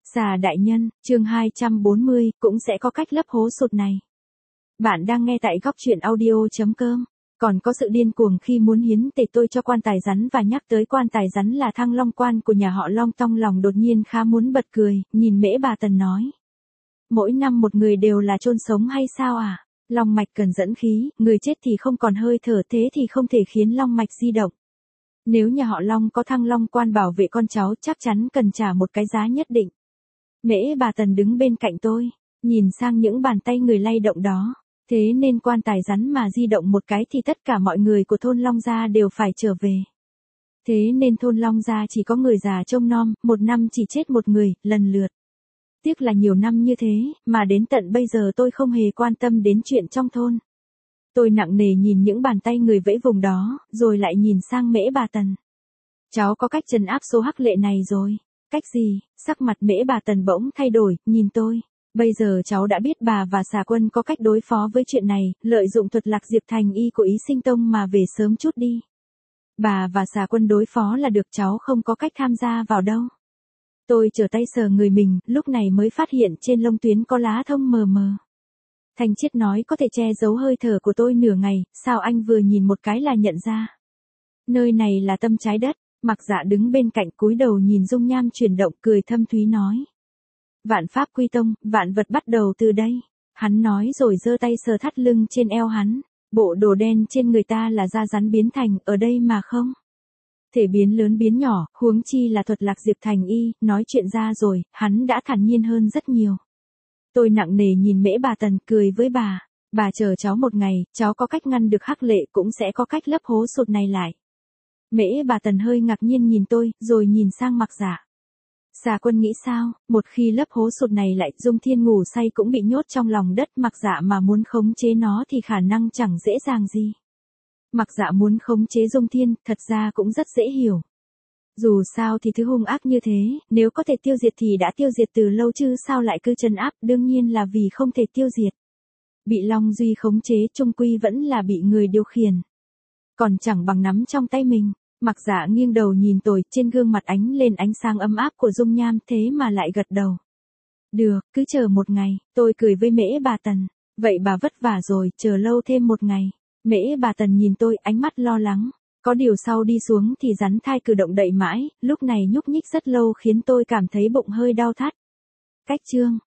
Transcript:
Xà đại nhân, chương 240, cũng sẽ có cách lấp hố sụt này. Bạn đang nghe tại góc truyện audio.com. Còn có sự điên cuồng khi muốn hiến tề tôi cho quan tài rắn và nhắc tới quan tài rắn là Thăng Long quan của nhà họ Long, trong lòng đột nhiên khá muốn bật cười, nhìn Mễ Bà Tần nói. Mỗi năm một người đều là chôn sống hay sao à? Long mạch cần dẫn khí, người chết thì không còn hơi thở, thế thì không thể khiến long mạch di động. Nếu nhà họ Long có Thăng Long quan bảo vệ con cháu chắc chắn cần trả một cái giá nhất định. Mễ Bà Tần đứng bên cạnh tôi, nhìn sang những bàn tay người lay động đó. Thế nên quan tài rắn mà di động một cái thì tất cả mọi người của thôn Long Gia đều phải trở về. Thế nên thôn Long Gia chỉ có người già trông nom, một năm chỉ chết một người, lần lượt. Tiếc là nhiều năm như thế, mà đến tận bây giờ tôi không hề quan tâm đến chuyện trong thôn. Tôi nặng nề nhìn những bàn tay người vẫy vùng đó, rồi lại nhìn sang Mễ Bà Tần. Cháu có cách trấn áp số hắc lệ này rồi. Cách gì? Sắc mặt Mễ Bà Tần bỗng thay đổi, nhìn tôi. Bây giờ cháu đã biết bà và Xà Quân có cách đối phó với chuyện này, lợi dụng thuật lạc diệp thành y của Ý Sinh Tông mà về sớm chút đi. Bà và Xà Quân đối phó là được, cháu không có cách tham gia vào đâu. Tôi trở tay sờ người mình, lúc này mới phát hiện trên lông tuyến có lá thông mờ mờ. Thanh Chiết nói có thể che giấu hơi thở của tôi nửa ngày, sao anh vừa nhìn một cái là nhận ra. Nơi này là tâm trái đất. Mặc Dạ đứng bên cạnh cúi đầu nhìn dung nham chuyển động, cười thâm thúy nói. Vạn pháp quy tông, vạn vật bắt đầu từ đây. Hắn nói rồi giơ tay sờ thắt lưng trên eo hắn. Bộ đồ đen trên người ta là da rắn biến thành, ở đây mà không. Thể biến lớn biến nhỏ, huống chi là thuật lạc diệp thành y, nói chuyện ra rồi, hắn đã thản nhiên hơn rất nhiều. Tôi nặng nề nhìn Mễ Bà Tần, cười với bà. Bà chờ cháu một ngày, cháu có cách ngăn được hắc lệ, cũng sẽ có cách lấp hố sụt này lại. Mễ Bà Tần hơi ngạc nhiên nhìn tôi, rồi nhìn sang Mặc Dạ. Xà Quân nghĩ sao, một khi lấp hố sụt này lại, Dung Thiên ngủ say cũng bị nhốt trong lòng đất, Mặc Dạ mà muốn khống chế nó thì khả năng chẳng dễ dàng gì. Mặc Dạ muốn khống chế Dung Thiên, thật ra cũng rất dễ hiểu. Dù sao thì thứ hung ác như thế, nếu có thể tiêu diệt thì đã tiêu diệt từ lâu chứ sao lại cứ trấn áp, đương nhiên là vì không thể tiêu diệt. Bị Long Duy khống chế chung quy vẫn là bị người điều khiển. Còn chẳng bằng nắm trong tay mình. Mặc Dạ nghiêng đầu nhìn tôi, trên gương mặt ánh lên ánh sáng ấm áp của dung nham, thế mà lại gật đầu. Được, cứ chờ một ngày, tôi cười với Mễ Bà Tần. Vậy bà vất vả rồi, chờ lâu thêm một ngày. Mễ Bà Tần nhìn tôi, ánh mắt lo lắng. Có điều sau đi xuống thì rắn thai cử động đậy mãi, lúc này nhúc nhích rất lâu khiến tôi cảm thấy bụng hơi đau thắt. Cách chương